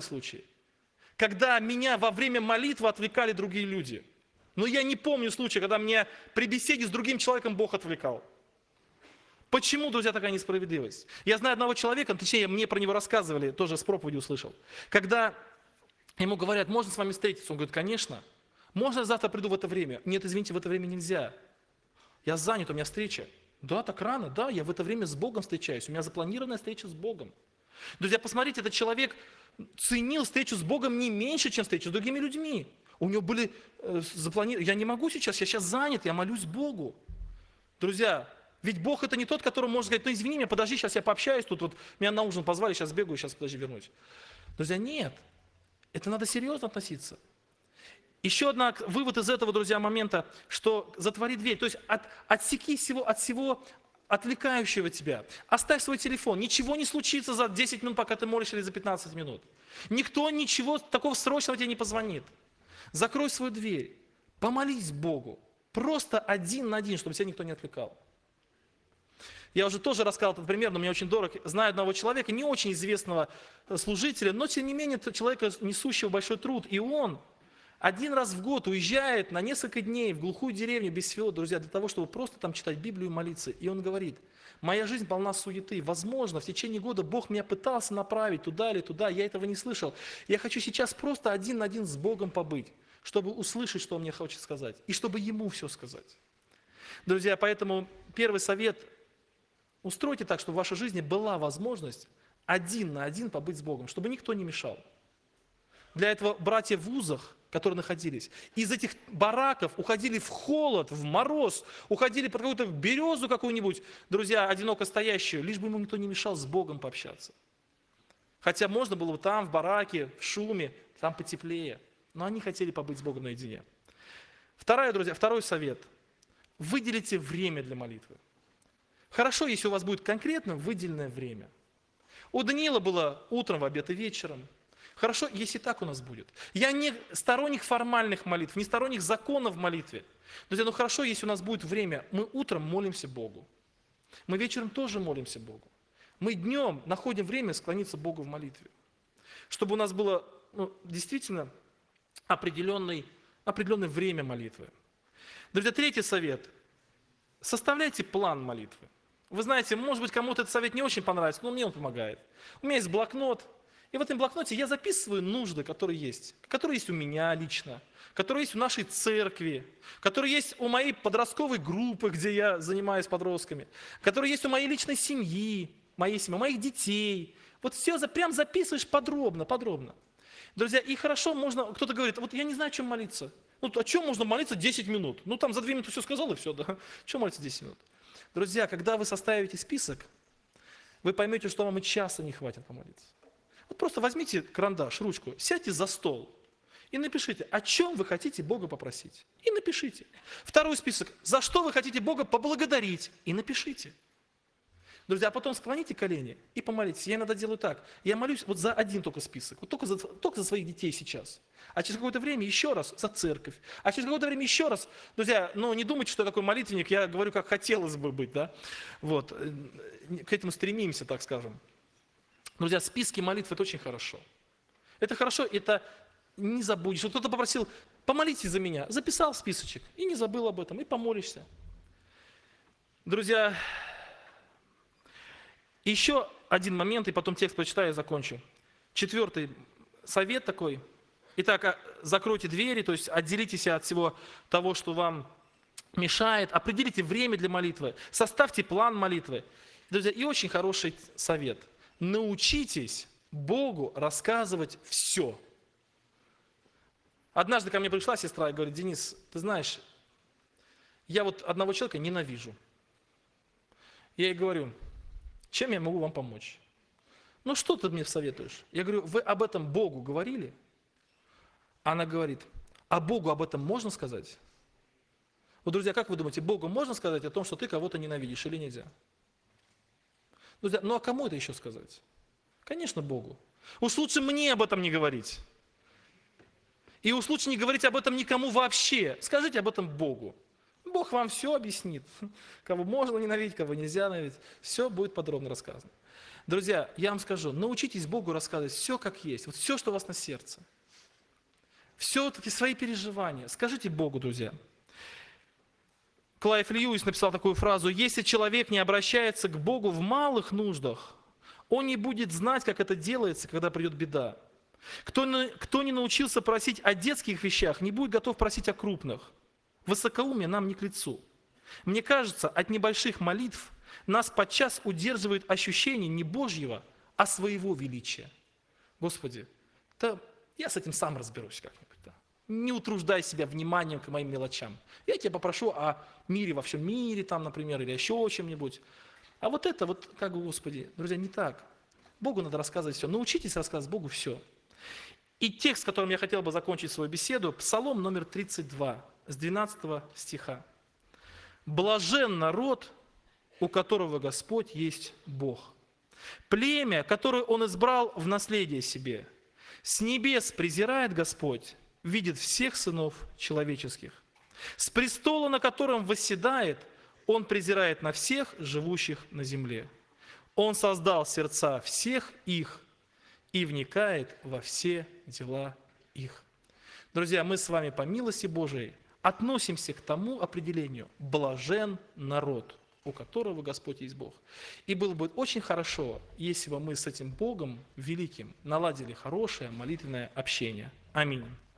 когда меня во время молитвы отвлекали другие люди. Но я не помню случая, когда меня при беседе с другим человеком Бог отвлекал. Почему, друзья, такая несправедливость? Я знаю одного человека, точнее, мне про него рассказывали, тоже с проповеди услышал. Когда ему говорят: можно с вами встретиться? Он говорит: конечно. Можно я завтра приду в это время? Нет, извините, в это время нельзя. Я занят, у меня встреча. Да, так рано, да, я в это время с Богом встречаюсь. У меня запланированная встреча с Богом. Друзья, посмотрите, этот человек ценил встречу с Богом не меньше, чем встречу с другими людьми. У него были запланированы: я не могу сейчас, я сейчас занят, я молюсь Богу. Друзья, ведь Бог это не тот, которому можно сказать: извини меня, подожди, сейчас я пообщаюсь, тут вот меня на ужин позвали, сейчас бегаю, сейчас подожди, вернусь. Друзья, нет, это надо серьезно относиться. Еще один вывод из этого, друзья, момента, что затвори дверь, то есть отсеки от всего отвлекающего тебя. Оставь свой телефон, ничего не случится за 10 минут, пока ты молишься, или за 15 минут. Никто ничего такого срочного тебе не позвонит. Закрой свою дверь, помолись Богу, просто один на один, чтобы тебя никто не отвлекал. Я уже тоже рассказал этот пример, но мне очень дорог. Знаю одного человека, не очень известного служителя, но тем не менее человека, несущего большой труд, и он один раз в год уезжает на несколько дней в глухую деревню без всего, друзья, для того, чтобы просто там читать Библию и молиться. И он говорит: моя жизнь полна суеты. Возможно, в течение года Бог меня пытался направить туда или туда, я этого не слышал. Я хочу сейчас просто один на один с Богом побыть, чтобы услышать, что Он мне хочет сказать, и чтобы Ему все сказать. Друзья, поэтому первый совет: устройте так, чтобы в вашей жизни была возможность один на один побыть с Богом, чтобы никто не мешал. Для этого братья в вузах которые находились. Из этих бараков уходили в холод, в мороз, уходили под какую-то березу какую-нибудь, друзья, одиноко стоящую, лишь бы ему никто не мешал с Богом пообщаться. Хотя можно было бы там, в бараке, в шуме, там потеплее. Но они хотели побыть с Богом наедине. Второй совет. Выделите время для молитвы. Хорошо, если у вас будет конкретно выделенное время. У Даниила было утром, в обед и вечером. Хорошо, если так у нас будет. Я не сторонник формальных молитв, не сторонник законов в молитве. Друзья, ну хорошо, если у нас будет время. Мы утром молимся Богу. Мы вечером тоже молимся Богу. Мы днем находим время склониться Богу в молитве. Чтобы у нас было действительно определенное время молитвы. Друзья, третий совет. Составляйте план молитвы. Вы знаете, может быть, кому-то этот совет не очень понравится, но мне он помогает. У меня есть блокнот, и в этом блокноте я записываю нужды, которые есть у меня лично, которые есть у нашей церкви, которые есть у моей подростковой группы, где я занимаюсь подростками, которые есть у моей личной семьи, моих детей. Вот все прям записываешь подробно. Друзья, и хорошо можно, кто-то говорит, вот я не знаю, о чем молиться. О чем можно молиться 10 минут? Там за 2 минуты все сказал, и все, да. О чем молиться 10 минут? Друзья, когда вы составите список, вы поймете, что вам и часа не хватит помолиться. Вот просто возьмите карандаш, ручку, сядьте за стол и напишите, о чем вы хотите Бога попросить. И напишите. Второй список, за что вы хотите Бога поблагодарить. И напишите. Друзья, а потом склоните колени и помолитесь. Я иногда делаю так. Я молюсь вот за один только список, вот только за своих детей сейчас. А через какое-то время еще раз за церковь. А через какое-то время еще раз. Друзья, не думайте, что я такой молитвенник, я говорю, как хотелось бы быть, да? Вот. К этому стремимся, так скажем. Друзья, списки молитв – это очень хорошо. Это хорошо, это не забудешь. Вот кто-то попросил, помолитесь за меня. Записал списочек и не забыл об этом, и помолишься. Друзья, еще один момент, и потом текст прочитаю и закончу. 4 совет такой. Итак, закройте двери, то есть отделитесь от всего того, что вам мешает, определите время для молитвы, составьте план молитвы. Друзья, и очень хороший совет. Научитесь Богу рассказывать все. Однажды ко мне пришла сестра и говорит, Денис, ты знаешь, я вот одного человека ненавижу. Я ей говорю, чем я могу вам помочь? Что ты мне советуешь? Я говорю, вы об этом Богу говорили? Она говорит, а Богу об этом можно сказать? Вот, друзья, как вы думаете, Богу можно сказать о том, что ты кого-то ненавидишь или нельзя? Друзья, а кому это еще сказать? Конечно, Богу. Уж лучше мне об этом не говорить. И уж лучше не говорить об этом никому вообще. Скажите об этом Богу. Бог вам все объяснит. Кого можно ненавидеть, кого нельзя ненавидеть. Все будет подробно рассказано. Друзья, я вам скажу, научитесь Богу рассказывать все как есть. Вот все, что у вас на сердце. Все-таки свои переживания. Скажите Богу, друзья. Клайв Льюис написал такую фразу: «Если человек не обращается к Богу в малых нуждах, он не будет знать, как это делается, когда придет беда. Кто не научился просить о детских вещах, не будет готов просить о крупных. Высокоумие нам не к лицу. Мне кажется, от небольших молитв нас подчас удерживает ощущение не Божьего, а своего величия. Господи, да я с этим сам разберусь как-нибудь. Да. Не утруждай себя вниманием к моим мелочам. Я тебя попрошу о мире во всем мире, там, например, или еще о чем-нибудь. А вот это, как бы, Господи, друзья, не так. Богу надо рассказывать все. Научитесь рассказывать Богу все. И текст, которым я хотел бы закончить свою беседу, Псалом номер 32, с 12 стиха. «Блажен народ, у которого Господь есть Бог, племя, которое Он избрал в наследие себе. С небес презирает Господь, видит всех сынов человеческих. С престола, на котором восседает, Он презирает на всех живущих на земле. Он создал сердца всех их и вникает во все дела их». Друзья, мы с вами по милости Божией относимся к тому определению: блажен народ, у которого Господь есть Бог. И было бы очень хорошо, если бы мы с этим Богом великим наладили хорошее молитвенное общение. Аминь.